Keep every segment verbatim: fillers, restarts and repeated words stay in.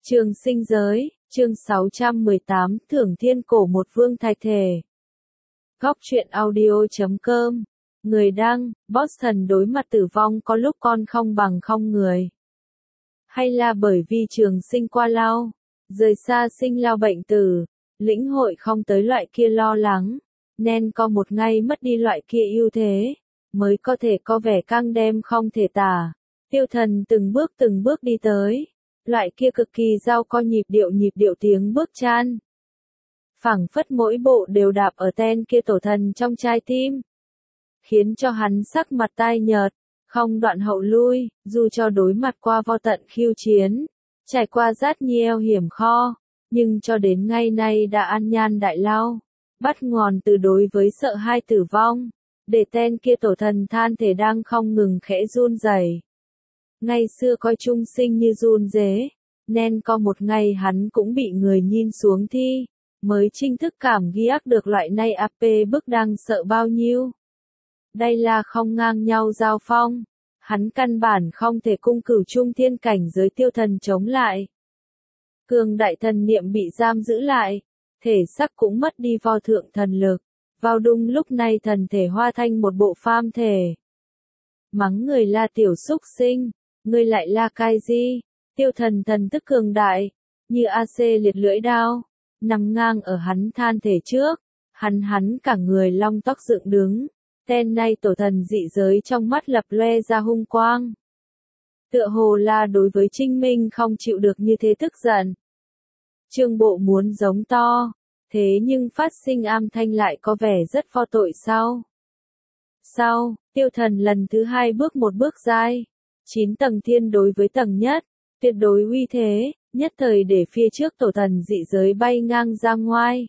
Trường sinh giới, chương sáu trăm mười tám, Thưởng Thiên Cổ Một Vương Thạch Thể. Góc truyện audio chấm com. Người đăng, Boston đối mặt tử vong có lúc con không bằng không người. Hay là bởi vì trường sinh qua lao, rời xa sinh lao bệnh tử, lĩnh hội không tới loại kia lo lắng, nên có một ngày mất đi loại kia ưu thế, mới có thể có vẻ căng đem không thể tả. Tiêu Thần từng bước từng bước đi tới. Loại kia cực kỳ giao co nhịp điệu nhịp điệu tiếng bước chan. Phảng phất mỗi bộ đều đạp ở ten kia tổ thần trong trái tim. Khiến cho hắn sắc mặt tai nhợt, không đoạn hậu lui, dù cho đối mặt qua vô tận khiêu chiến. Trải qua rất nhiều hiểm kho, nhưng cho đến ngày nay đã an nhan đại lao. Bắt nguồn từ đối với sợ hai tử vong. Để ten kia tổ thần than thể đang không ngừng khẽ run rẩy. Ngày xưa coi trung sinh như run rế, nên có một ngày hắn cũng bị người nhìn xuống thi, mới chính thức cảm giác được loại này áp bức đang sợ bao nhiêu. Đây là không ngang nhau giao phong, hắn căn bản không thể cung cửu trung thiên cảnh giới Tiêu Thần chống lại. Cường đại thần niệm bị giam giữ lại, thể sắc cũng mất đi vô thượng thần lực, vào đúng lúc này thần thể hóa thành một bộ phàm thể. Mắng người là tiểu súc sinh. Ngươi lại là cái gì? Tiêu Thần thần tức cường đại, như a xê liệt lưỡi đao, nằm ngang ở hắn than thể trước, hắn hắn cả người long tóc dựng đứng, tên này tổ thần dị giới trong mắt lập loe ra hung quang. Tựa hồ là đối với Trinh Minh không chịu được như thế tức giận. Trương Bộ muốn giống to, thế nhưng phát sinh am thanh lại có vẻ rất vô tội sao? Sau, Tiêu Thần lần thứ hai bước một bước dài. Chín tầng thiên đối với tầng nhất, tuyệt đối uy thế, nhất thời để phía trước tổ thần dị giới bay ngang ra ngoài.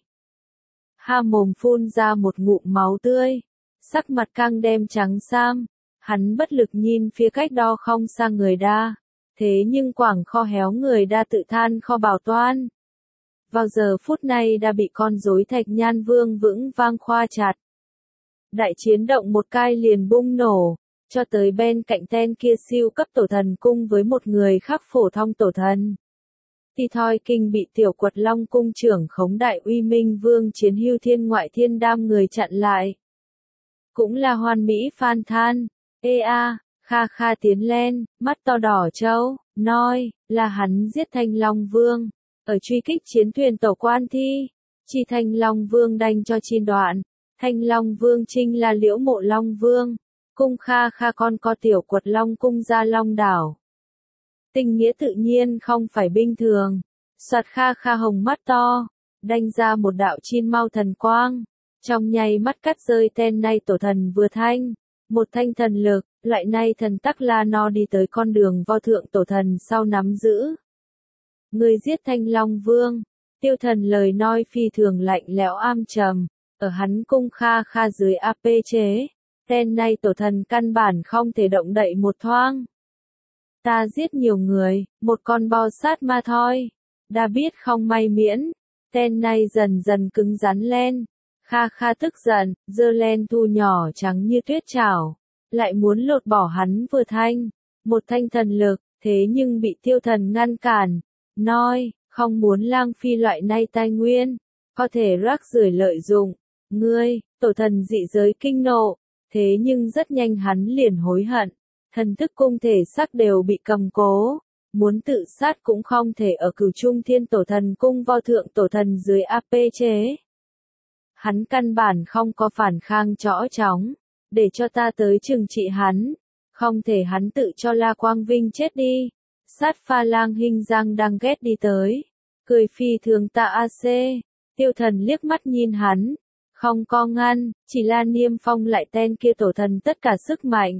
Ha mồm phun ra một ngụm máu tươi, sắc mặt căng đem trắng sam, hắn bất lực nhìn phía cách đó không xa người đa, thế nhưng quảng kho héo người đa tự than kho bảo toan. Vào giờ phút này đã bị con rối Thạch Nhan Vương vững vang khoa chặt. Đại chiến động một cái liền bung nổ. Cho tới bên cạnh tên kia siêu cấp tổ thần cung với một người khác phổ thông tổ thần. Thì thoi kinh bị tiểu quật long cung trưởng khống đại uy minh vương chiến hưu thiên ngoại thiên đam người chặn lại. Cũng là hoàn mỹ phan than, ê a, kha kha tiến lên, mắt to đỏ trâu, nói, là hắn giết Thanh Long Vương, ở truy kích chiến thuyền tổ quan thi, chi Thanh Long Vương đành cho chi đoạn, Thanh Long Vương trinh là Liễu Mộ Long Vương. Cung kha kha con có tiểu quật long cung ra long đảo. Tình nghĩa tự nhiên không phải bình thường. Soạt kha kha hồng mắt to, đanh ra một đạo chin mau thần quang. Trong nháy mắt cắt rơi tên này tổ thần vừa thanh. Một thanh thần lực, loại này thần tắc la no đi tới con đường vô thượng tổ thần sau nắm giữ. Người giết Thanh Long Vương. Tiêu Thần lời nói phi thường lạnh lẽo am trầm. Ở hắn cung kha kha dưới áp chế. Tên này tổ thần căn bản không thể động đậy một thoáng. Ta giết nhiều người, một con bò sát ma thôi. Đã biết không may miễn. Tên này dần dần cứng rắn lên. Kha kha tức giận, giơ lên thu nhỏ trắng như tuyết chảo. Lại muốn lột bỏ hắn vừa thanh. Một thanh thần lực, thế nhưng bị Tiêu Thần ngăn cản. Nói, không muốn lang phi loại này tài nguyên. Có thể rác rưởi lợi dụng. Ngươi, tổ thần dị giới kinh nộ. Thế nhưng rất nhanh hắn liền hối hận, thần thức cung thể xác đều bị cầm cố, muốn tự sát cũng không thể ở cửu trung thiên tổ thần cung vô thượng tổ thần dưới áp chế. Hắn căn bản không có phản kháng chõ chóng, để cho ta tới trừng trị hắn, không thể hắn tự cho La Quang Vinh chết đi. Sát pha lang hình giang đang ghét đi tới, cười phi thường tạ a xê, Tiêu Thần liếc mắt nhìn hắn. Không có ngăn, chỉ là niêm phong lại tên kia tổ thần tất cả sức mạnh.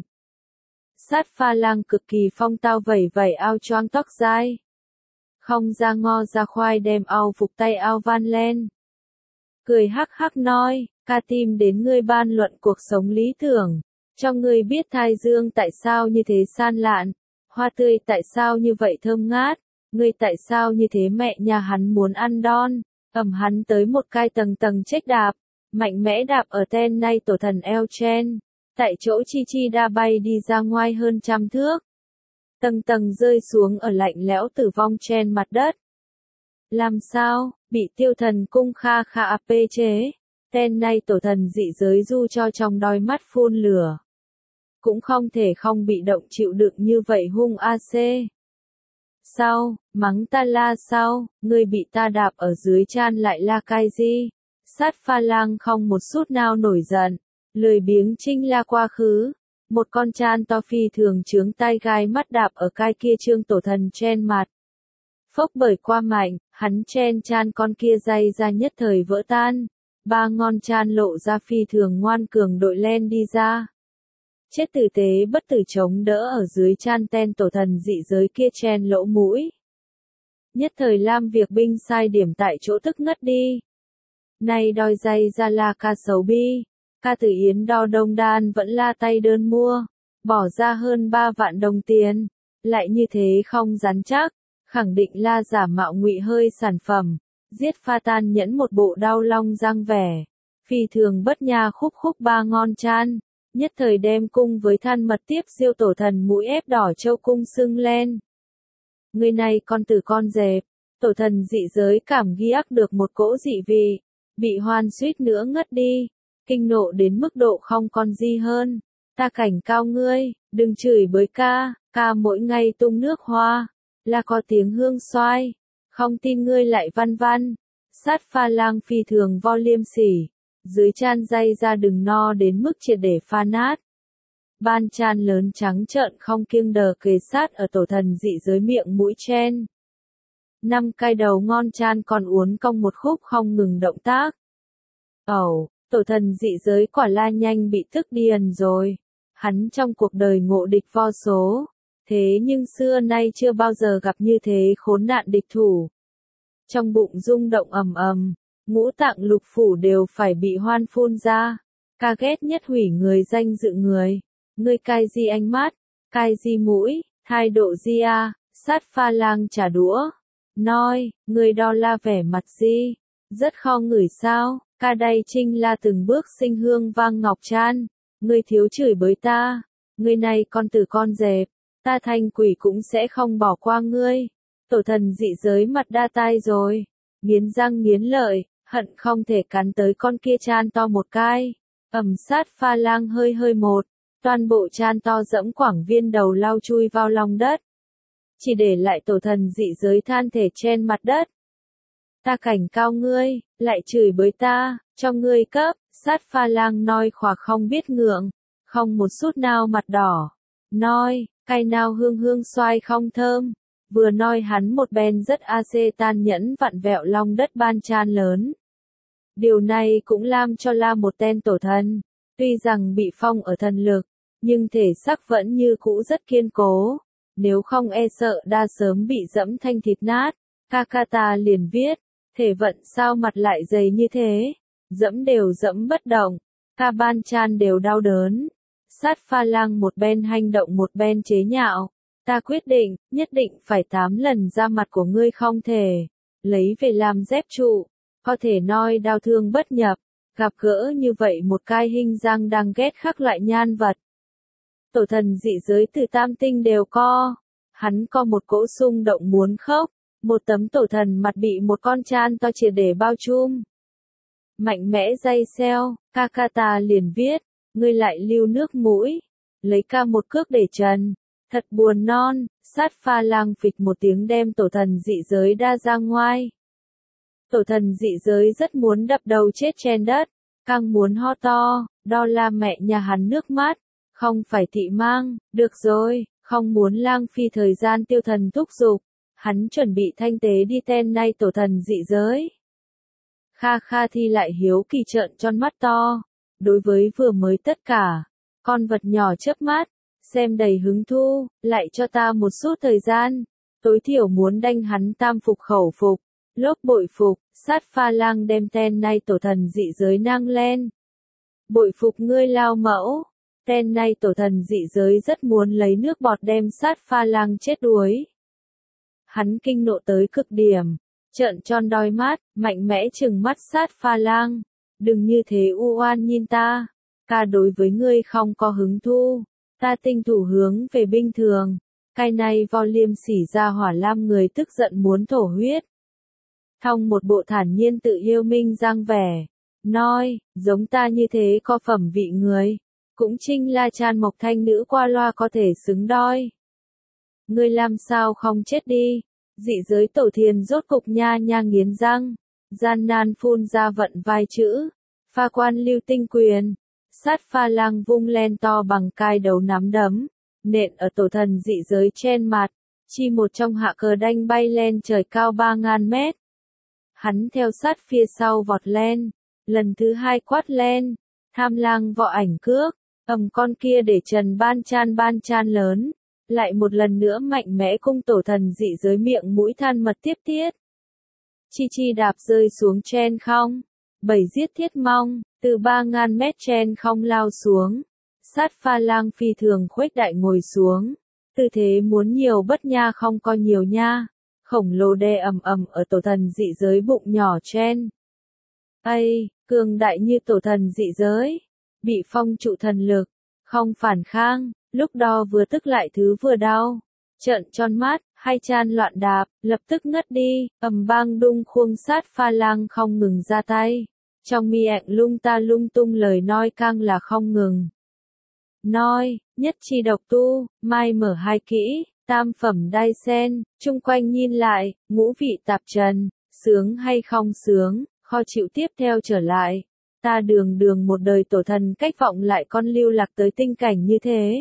Sát pha lang cực kỳ phong tao vẩy vẩy ao choang tóc dai. Không ra ngo ra khoai đem ao phục tay ao van lên. Cười hắc hắc nói, ca tim đến ngươi ban luận cuộc sống lý tưởng. Cho ngươi biết thái dương tại sao như thế san lạn. Hoa tươi tại sao như vậy thơm ngát. Ngươi tại sao như thế mẹ nhà hắn muốn ăn đon. Ẩm hắn tới một cái tầng tầng chết đạp. Mạnh mẽ đạp ở tên này tổ thần eo chen, tại chỗ chi chi đa bay đi ra ngoài hơn trăm thước. Tầng tầng rơi xuống ở lạnh lẽo tử vong trên mặt đất, Làm sao, bị tiêu thần cung kha kha áp chế. Tên này tổ thần dị giới du cho trong đôi mắt phun lửa. Cũng không thể không bị động chịu đựng như vậy hung a xê. Sao, mắng ta la sao, ngươi bị ta đạp ở dưới chan lại la cái gì? Sát pha lang không một chút nào nổi giận, lười biếng trinh la quá khứ. Một con chan to phi thường chướng tai gai mắt đạp ở cái kia trương tổ thần trên mặt. Phốc bởi qua mạnh, hắn chen chan con kia dây ra nhất thời vỡ tan. Ba ngón chan lộ ra phi thường ngoan cường đội len đi ra. Chết tử tế bất tử chống đỡ ở dưới chan ten tổ thần dị giới kia chen lỗ mũi. Nhất thời Lam việc binh sai điểm tại chỗ tức ngất đi. Này đòi dây ra là ca xấu bi. Ca tử yến đo đông đan vẫn la tay đơn mua. Bỏ ra hơn ba vạn đồng tiền. Lại như thế không rắn chắc. Khẳng định là giả mạo ngụy hơi sản phẩm. Giết pha tan nhẫn một bộ đau long răng vẻ. Phi thường bất nha khúc khúc ba ngon chan. Nhất thời đem cung với than mật tiếp siêu tổ thần mũi ép đỏ châu cung sưng lên. Người này con tử con dẹp. Tổ thần dị giới cảm ghi ác được một cỗ dị vị. Bị hoan suýt nữa ngất đi. Kinh nộ đến mức độ không còn gì hơn. Ta cảnh cao ngươi, đừng chửi bới ca. Ca mỗi ngày tung nước hoa. Là có tiếng hương xoai. Không tin ngươi lại văn văn. Sát pha lang phi thường vo liêm sỉ. Dưới chan dây ra đừng no đến mức triệt để pha nát. Ban chan lớn trắng trợn không kiêng đờ kề sát ở tổ thần dị giới miệng mũi chen. Năm cái đầu ngon chan còn uốn cong một khúc không ngừng động tác. Ẩu, oh, tổ thần dị giới quả la nhanh bị tức điên rồi. Hắn trong cuộc đời ngộ địch vo số. Thế nhưng xưa nay chưa bao giờ gặp như thế khốn nạn địch thủ. Trong bụng rung động ầm ầm. Ngũ tạng lục phủ đều phải bị hoan phun ra. Ca ghét nhất hủy người danh dự người. Ngươi cai gì ánh mắt, cai gì mũi, thái độ gì à, sát pha lang trả đũa. Nói, người đo la vẻ mặt gì, rất khó ngửi sao, ca đây trinh la từng bước sinh hương vang ngọc chan. Ngươi thiếu chửi bới ta, ngươi này con tử con dẹp, ta thành quỷ cũng sẽ không bỏ qua ngươi. Tổ thần dị giới mặt đa tai rồi, nghiến răng nghiến lợi. Hận không thể cắn tới con kia chan to một cái. Ầm sát pha lang hơi hơi một. Toàn bộ chan to dẫm quảng viên đầu lao chui vào lòng đất. Chỉ để lại tổ thần dị giới than thể trên mặt đất. Ta cảnh cao ngươi, lại chửi bới ta, cho ngươi cấp. Sát pha lang nói khỏa không biết ngượng. Không một chút nào mặt đỏ. Nói, cay nào hương hương xoai không thơm. Vừa nói hắn một bên rất a xê tan nhẫn vặn vẹo long đất ban chan lớn. Điều này cũng làm cho la một tên tổ thần. Tuy rằng bị phong ở thần lực, nhưng thể xác vẫn như cũ rất kiên cố. Nếu không e sợ đa sớm bị dẫm thanh thịt nát. Kakata liền viết, thể vận sao mặt lại dày như thế. Dẫm đều dẫm bất động. Ca ban chan đều đau đớn. Sát pha lang một bên hành động một bên chế nhạo. Ta quyết định, nhất định phải tám lần ra mặt của ngươi không thể. Lấy về làm dép trụ. Có thể nói đau thương bất nhập. Gặp gỡ như vậy một cái hình giang đang ghét khắc lại nhan vật. Tổ thần dị giới từ tam tinh đều co. Hắn có một cỗ xung động muốn khóc. Một tấm tổ thần mặt bị một con chan to triệt để bao trùm. Mạnh mẽ dây xeo, Kakata liền viết. Ngươi lại lưu nước mũi. Lấy ca một cước để trần. Thật buồn non, sát pha lang phịch một tiếng đem tổ thần dị giới đa ra ngoài. Tổ thần dị giới rất muốn đập đầu chết trên đất, càng muốn ho to, đo la mẹ nhà hắn nước mắt, không phải thị mang, được rồi, không muốn lang phi thời gian tiêu thần thúc giục, hắn chuẩn bị thanh tế đi ten nay tổ thần dị giới. Kha kha thi lại hiếu kỳ trợn tròn mắt to, đối với vừa mới tất cả, con vật nhỏ chớp mắt, xem đầy hứng thu, lại cho ta một chút thời gian, tối thiểu muốn đanh hắn tam phục khẩu phục. Lốp bội phục, sát pha lang đem ten nay tổ thần dị giới năng lên. Bội phục ngươi lao mẫu, ten nay tổ thần dị giới rất muốn lấy nước bọt đem sát pha lang chết đuối. Hắn kinh nộ tới cực điểm, trợn tròn đôi mắt, mạnh mẽ trừng mắt sát pha lang. Đừng như thế u oan nhìn ta, ca đối với ngươi không có hứng thu, ta tinh thủ hướng về binh thường. Cái này vo liêm sỉ ra hỏa lam người tức giận muốn thổ huyết. thong một bộ thản nhiên tự yêu minh giang vẻ, nói, giống ta như thế có phẩm vị người, cũng trinh la chan mộc thanh nữ qua loa có thể xứng đôi. Ngươi làm sao không chết đi, dị giới tổ thiền rốt cục nha nha nghiến răng, gian nan phun ra vận vai chữ, pha quan lưu tinh quyền, sát pha lang vung len to bằng cai đầu nắm đấm, nện ở tổ thần dị giới trên mặt, chi một trong hạ cờ đanh bay lên trời cao ba ngàn mét. Hắn theo sát phía sau vọt lên, lần thứ hai quát lên, tham lang vọ ảnh cước, ầm con kia để trần ban chan ban chan lớn, lại một lần nữa mạnh mẽ cung tổ thần dị giới miệng mũi than mật tiếp tiết. Chi chi đạp rơi xuống trên không, bảy giết thiết mong, từ ba ngàn mét trên không lao xuống, sát pha lang phi thường khuếch đại ngồi xuống, tư thế muốn nhiều bất nha không có nhiều nha, khổng lồ đè ầm ầm ở tổ thần dị giới bụng nhỏ trên. Ây, cường đại như tổ thần dị giới, bị phong trụ thần lực, không phản kháng, lúc đó vừa tức lại thứ vừa đau, trợn tròn mắt, hai chan loạn đạp, lập tức ngất đi, ầm bang đung khuông sát pha lang không ngừng ra tay, trong miệng lung ta lung tung lời nói càng là không ngừng. Nói, nhất chi độc tu, mai mở hai kỹ, tam phẩm đai sen, chung quanh nhìn lại, ngũ vị tạp trần, sướng hay không sướng, kho chịu tiếp theo trở lại. Ta đường đường một đời tổ thần cách vọng lại con lưu lạc tới tinh cảnh như thế.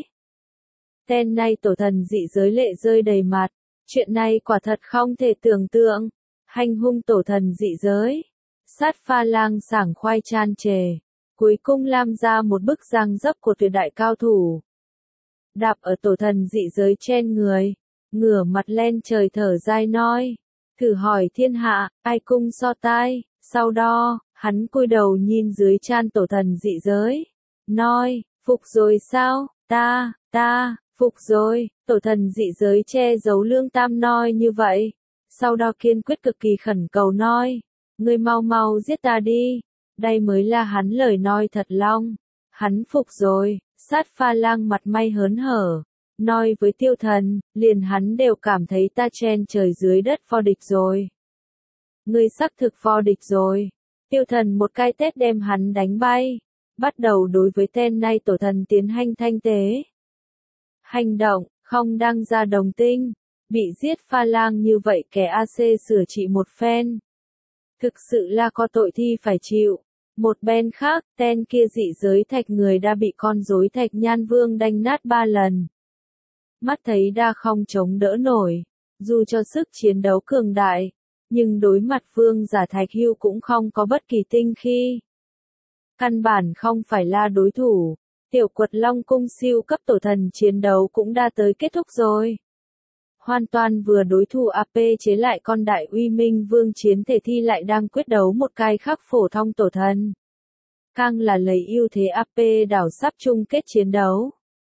Tên nay tổ thần dị giới lệ rơi đầy mặt, chuyện này quả thật không thể tưởng tượng, hành hung tổ thần dị giới. Sát pha lang sảng khoai chan trề, cuối cùng làm ra một bức răng dấp của tuyệt đại cao thủ. Đạp ở tổ thần dị giới trên người, ngửa mặt lên trời thở dài nói, thử hỏi thiên hạ, ai cung so tai, sau đó, hắn cúi đầu nhìn dưới chan tổ thần dị giới, nói, phục rồi sao, ta, ta, phục rồi, tổ thần dị giới che giấu lương tam nói như vậy, sau đó kiên quyết cực kỳ khẩn cầu nói, ngươi mau mau giết ta đi, đây mới là hắn lời nói thật lòng, hắn phục rồi, sát pha lang mặt may hớn hở, nói với tiêu thần, liền hắn đều cảm thấy ta trên trời dưới đất vô địch rồi. Ngươi xác thực vô địch rồi, tiêu thần một cái tét đem hắn đánh bay, bắt đầu đối với tên nay tổ thần tiến hành thanh tế. Hành động, không đăng ra đồng tinh, bị giết pha lang như vậy kẻ a xê sửa trị một phen. Thực sự là có tội thi phải chịu. Một bên khác, tên kia dị giới thạch người đã bị con rối thạch nhan vương đánh nát ba lần. Mắt thấy đã không chống đỡ nổi, dù cho sức chiến đấu cường đại, nhưng đối mặt vương giả thạch hưu cũng không có bất kỳ tinh khi. Căn bản không phải là đối thủ, tiểu quật long cung siêu cấp tổ thần chiến đấu cũng đã tới kết thúc rồi. Hoàn toàn vừa đối thủ a pê chế lại con đại uy minh vương chiến thể thi lại đang quyết đấu một cái khác phổ thông tổ thần. Càng là lấy ưu thế a pê đảo sắp chung kết chiến đấu.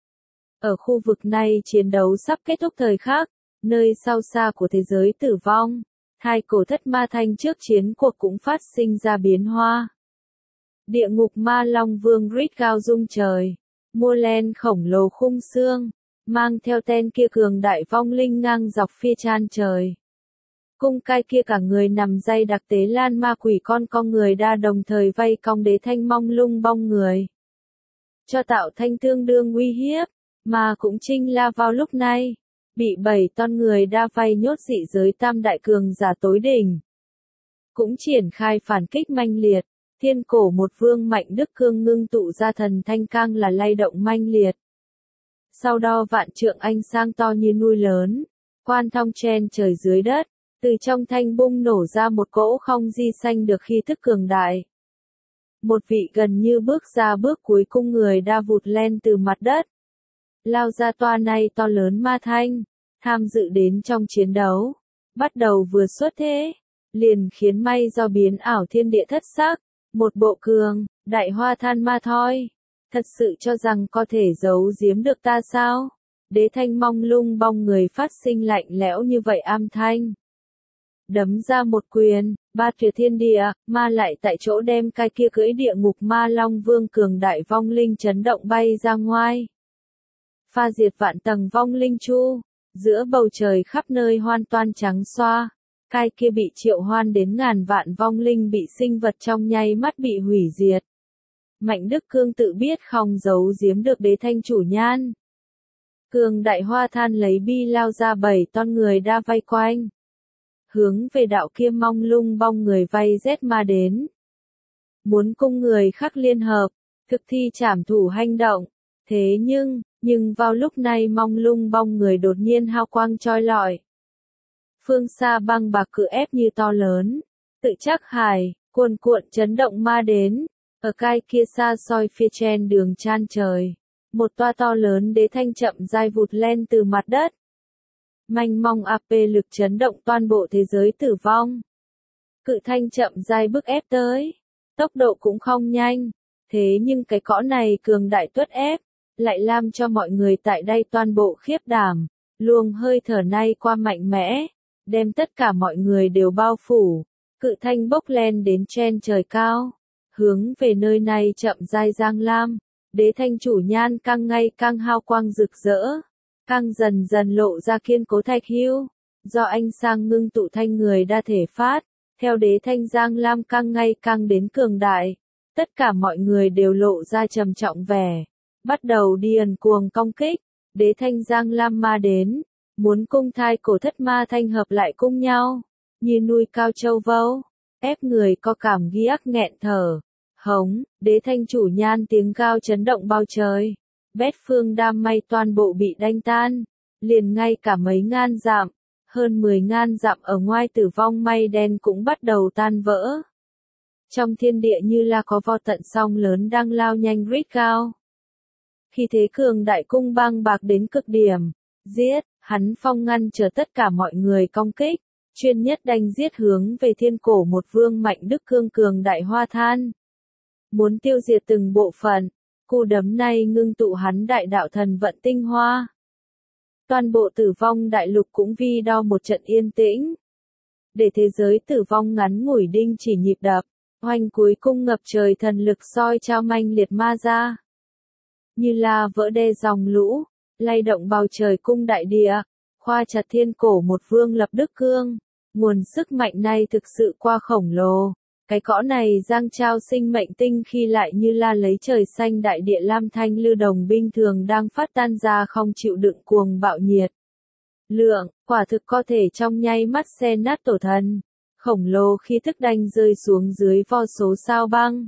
Ở khu vực này chiến đấu sắp kết thúc thời khắc, nơi sao xa của thế giới tử vong, hai cổ thất ma thanh trước chiến cuộc cũng phát sinh ra biến hóa. Địa ngục ma long vương rít cao rung trời, mua len khổng lồ khung xương, mang theo tên kia cường đại vong linh ngang dọc phía chan trời. Cung cai kia cả người nằm dây đặc tế lan ma quỷ con con người đa đồng thời vây cong đế thanh mong lung bong người. Cho tạo thanh tương đương uy hiếp, mà cũng trinh la vào lúc này, bị bảy ton người đa vây nhốt dị giới tam đại cường giả tối đỉnh. Cũng triển khai phản kích manh liệt, thiên cổ một vương mạnh đức cương ngưng tụ ra thần thanh cang là lay động manh liệt. Sau đó vạn trượng ánh sang to như núi lớn, quan thông trên trời dưới đất, từ trong thanh bung nổ ra một cỗ không di sanh được khí thức cường đại. Một vị gần như bước ra bước cuối cùng người đa vụt lên từ mặt đất. Lao ra toa này to lớn ma thanh, tham dự đến trong chiến đấu, bắt đầu vừa xuất thế, liền khiến may do biến ảo thiên địa thất sắc, một bộ cường, đại hoa than ma thôi. Thật sự cho rằng có thể giấu giếm được ta sao? Đế thanh mong lung bong người phát sinh lạnh lẽo như vậy am thanh. Đấm ra một quyền, ba tuyệt thiên địa, ma lại tại chỗ đem cái kia cưỡi địa ngục ma long vương cường đại vong linh chấn động bay ra ngoài. Pha diệt vạn tầng vong linh chu, giữa bầu trời khắp nơi hoàn toàn trắng xoa. Cai kia bị triệu hoan đến ngàn vạn vong linh bị sinh vật trong nháy mắt bị hủy diệt. Mạnh Đức Cương tự biết không giấu giếm được đế thanh chủ nhan. Cường đại hoa than lấy bi lao ra bảy ton người đa vây quanh. Hướng về đạo kia mong lung bong người vây rét mà đến. Muốn cung người khắc liên hợp, thực thi trảm thủ hành động. Thế nhưng, nhưng vào lúc này mong lung bong người đột nhiên hào quang choi lọi. Phương xa băng bạc cự ép như to lớn, tự chắc hải, cuồn cuộn chấn động ma đến, ở cai kia xa xôi phía trên đường chan trời, một toa to lớn đế thanh chậm dài vụt lên từ mặt đất. Manh mong a pê lực chấn động toàn bộ thế giới tử vong. Cự thanh chậm dài bước ép tới, tốc độ cũng không nhanh, thế nhưng cái cõ này cường đại tuất ép, lại làm cho mọi người tại đây toàn bộ khiếp đảm, luồng hơi thở này qua mạnh mẽ. Đem tất cả mọi người đều bao phủ, cự thanh bốc lên đến trên trời cao, hướng về nơi này chậm rãi giang lam, đế thanh chủ nhan càng ngày càng hào quang rực rỡ, càng dần dần lộ ra kiên cố thạch hữu, do ánh sáng ngưng tụ thanh người đa thể phát, theo đế thanh giang lam càng ngày càng đến cường đại, tất cả mọi người đều lộ ra trầm trọng vẻ, bắt đầu điên cuồng công kích, đế thanh giang lam ma đến. Muốn cung thai cổ thất ma thanh hợp lại cùng nhau, như nuôi cao châu vâu, ép người có cảm ghiếc nghẹn thở. Hống, đế thanh chủ nhan tiếng cao chấn động bao trời. Bét phương đam may toàn bộ bị đánh tan, liền ngay cả mấy ngàn dặm, hơn mười ngàn dặm ở ngoài tử vong mây đen cũng bắt đầu tan vỡ. Trong thiên địa như là có vo tận song lớn đang lao nhanh rít cao. Khi thế cường đại cung băng bạc đến cực điểm, giết. Hắn phong ngăn chờ tất cả mọi người công kích, chuyên nhất đánh giết hướng về thiên cổ một vương Mạnh Đức Cương cường đại hoa than. Muốn tiêu diệt từng bộ phận, cú đấm này ngưng tụ hắn đại đạo thần vận tinh hoa. Toàn bộ tử vong đại lục cũng vi đo một trận yên tĩnh. Để thế giới tử vong ngắn ngủi đinh chỉ nhịp đập, hoành cuối cung ngập trời thần lực soi trao manh liệt ma ra. Như là vỡ đê dòng lũ. Lay động bầu trời cung đại địa, khoa chặt thiên cổ một vương lập Đức Cương, nguồn sức mạnh này thực sự qua khổng lồ, cái cõ này giang trao sinh mệnh tinh khi lại như là lấy trời xanh đại địa lam thanh lưu đồng binh thường đang phát tan ra không chịu đựng cuồng bạo nhiệt. Lượng, quả thực có thể trong nháy mắt xe nát tổ thần, khổng lồ khi thức đanh rơi xuống dưới vô số sao băng.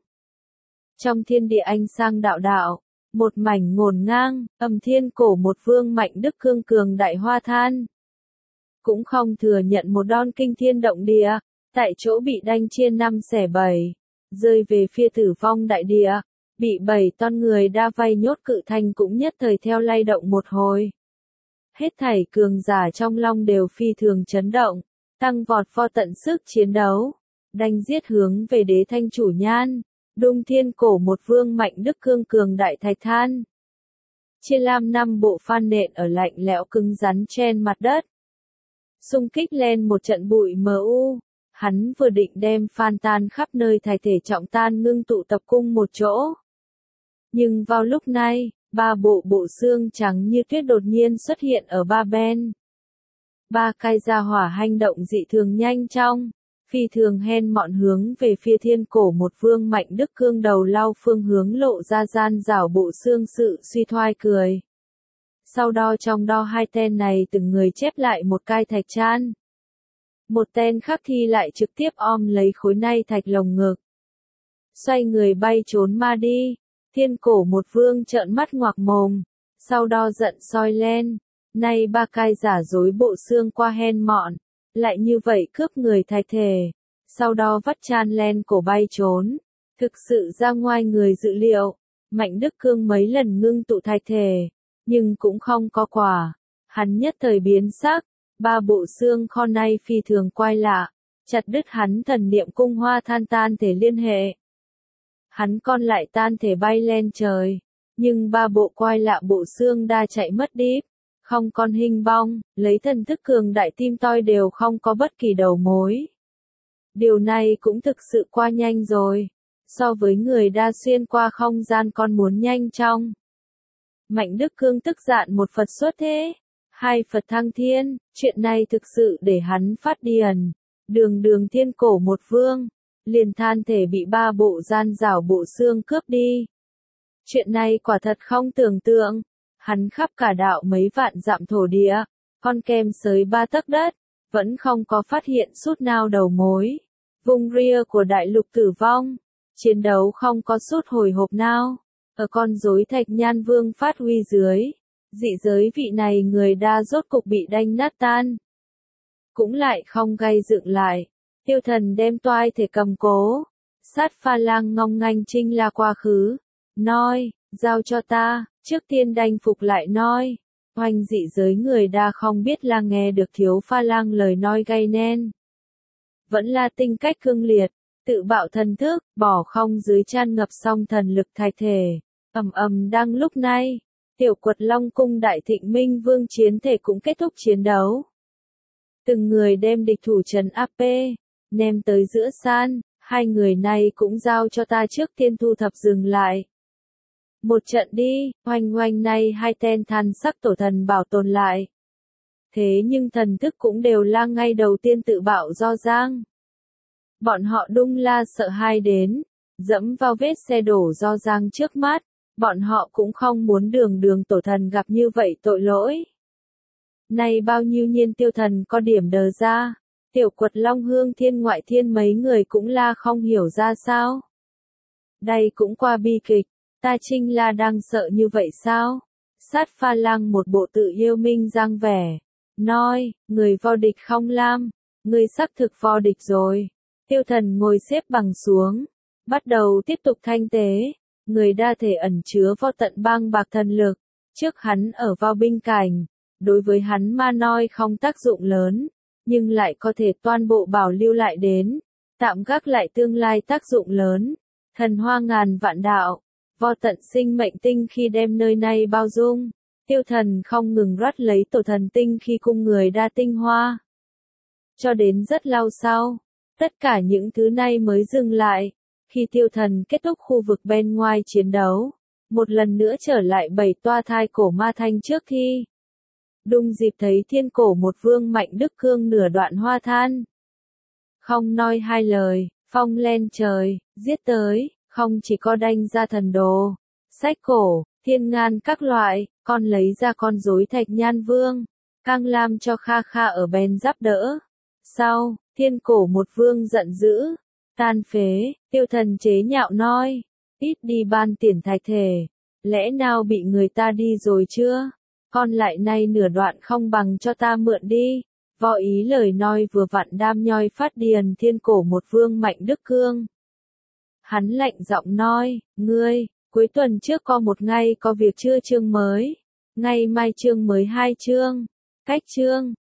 Trong thiên địa ánh sang đạo đạo. Một mảnh ngổn ngang, âm thiên cổ một vương Mạnh Đức Cương cường đại hoa than. Cũng không thừa nhận một đòn kinh thiên động địa, tại chỗ bị đanh chia năm xẻ bảy, rơi về phía tử vong đại địa, bị bảy ton người đa vây nhốt cự thanh cũng nhất thời theo lay động một hồi. Hết thảy cường giả trong long đều phi thường chấn động, tăng vọt vo tận sức chiến đấu, đanh giết hướng về đế thanh chủ nhan. Đung thiên cổ một vương Mạnh Đức Cương cường đại thạch than. Chia làm năm bộ phan nện ở lạnh lẽo cứng rắn trên mặt đất. Xung kích lên một trận bụi mờ u. Hắn vừa định đem phan tan khắp nơi thay thể trọng tan ngưng tụ tập cung một chỗ. Nhưng vào lúc này, ba bộ bộ xương trắng như tuyết đột nhiên xuất hiện ở ba bên. Ba cái gia hỏa hành động dị thường nhanh trong. Phi thường hen mọn hướng về phía thiên cổ một vương Mạnh Đức Cương đầu lao phương hướng lộ ra gian rảo bộ xương sự suy thoai cười. Sau đó trong đo hai tên này từng người chép lại một cái thạch chan. Một tên khác thì lại trực tiếp om lấy khối này thạch lồng ngực. Xoay người bay trốn ma đi, thiên cổ một vương trợn mắt ngoạc mồm, sau đó giận soi lên, nay ba cái giả dối bộ xương qua hen mọn. Lại như vậy cướp người thạch thể, sau đó vắt chan len cổ bay trốn, thực sự ra ngoài người dự liệu, Mạnh Đức Cương mấy lần ngưng tụ thạch thể, nhưng cũng không có quả, hắn nhất thời biến sắc, ba bộ xương kho này phi thường quay lạ, chặt đứt hắn thần niệm cung hoa than tan thể liên hệ. Hắn còn lại tan thể bay lên trời, nhưng ba bộ quay lạ bộ xương đa chạy mất đi. Không còn hình bóng, lấy thần thức cường đại tim toi đều không có bất kỳ đầu mối. Điều này cũng thực sự qua nhanh rồi. So với người đa xuyên qua không gian còn muốn nhanh trong. Mạnh Đức Cương tức giận một Phật xuất thế, hai Phật thăng thiên, chuyện này thực sự để hắn phát điên. Đường đường thiên cổ một vương, liền than thể bị ba bộ gian rảo bộ xương cướp đi. Chuyện này quả thật không tưởng tượng, hắn khắp cả đạo mấy vạn dặm thổ địa, con kem sới ba tấc đất, vẫn không có phát hiện chút nào đầu mối. Vùng ria của đại lục tử vong, chiến đấu không có chút hồi hộp nào, ở con rối thạch nhan vương phát huy dưới, dị giới vị này người đa rốt cục bị đánh nát tan. Cũng lại không gây dựng lại, tiêu thần đem toai thể cầm cố, sát pha lang ngong nganh trinh la quá khứ, nói, giao cho ta, trước tiên đanh phục lại nói. Hoành dị giới người đa không biết là nghe được thiếu pha lang lời nói gay nên. Vẫn là tinh cách cương liệt, tự bạo thần thức, bỏ không dưới chan ngập song thần lực thạch thể. Ầm ầm đang lúc này, tiểu quật long cung đại thịnh minh vương chiến thể cũng kết thúc chiến đấu. Từng người đem địch thủ trấn a pê, ném tới giữa san, hai người này cũng giao cho ta trước tiên thu thập dừng lại. Một trận đi, hoành hoành này hai tên than sắc tổ thần bảo tồn lại. Thế nhưng thần thức cũng đều là ngay đầu tiên tự bạo do giang. Bọn họ đung la sợ hai đến, dẫm vào vết xe đổ do giang trước mắt, bọn họ cũng không muốn đường đường tổ thần gặp như vậy tội lỗi. Này bao nhiêu nhiên tiêu thần có điểm đờ ra, tiểu quật long hương thiên ngoại thiên mấy người cũng là không hiểu ra sao. Đây cũng qua bi kịch. Ta Trinh La đang sợ như vậy sao? Sát pha lang một bộ tự yêu minh giang vẻ. Nói, người vô địch không lam, người xác thực vô địch rồi. Tiêu thần ngồi xếp bằng xuống, bắt đầu tiếp tục thanh tế. Người đa thể ẩn chứa vô tận bang bạc thần lực. Trước hắn ở vào binh cảnh, đối với hắn mà nói không tác dụng lớn, nhưng lại có thể toàn bộ bảo lưu lại đến, tạm gác lại tương lai tác dụng lớn. Thần hoa ngàn vạn đạo. Vô tận sinh mệnh tinh khi đem nơi này bao dung, tiêu thần không ngừng rót lấy tổ thần tinh khi cung người đa tinh hoa. Cho đến rất lâu sau, tất cả những thứ này mới dừng lại, khi tiêu thần kết thúc khu vực bên ngoài chiến đấu, một lần nữa trở lại bảy toa thai cổ ma thanh trước khi. Đung dịp thấy thiên cổ một vương mạnh đức cương nửa đoạn hoa than. Không nói hai lời, phong lên trời, giết tới. Không chỉ có đanh ra thần đồ, sách cổ, thiên ngàn các loại, con lấy ra con rối thạch nhan vương, càng làm cho kha kha ở bên giáp đỡ. Sau, thiên cổ một vương giận dữ, tan phế, tiêu thần chế nhạo nói, ít đi ban tiền thạch thể, lẽ nào bị người ta đi rồi chưa? Con lại nay nửa đoạn không bằng cho ta mượn đi. Võ ý lời nói vừa vặn đam nhoi phát điền thiên cổ một vương mạnh đức cương. Hắn lạnh giọng nói, ngươi, cuối tuần trước có một ngày có việc chưa chương mới, ngày mai chương mới hai chương, cách chương,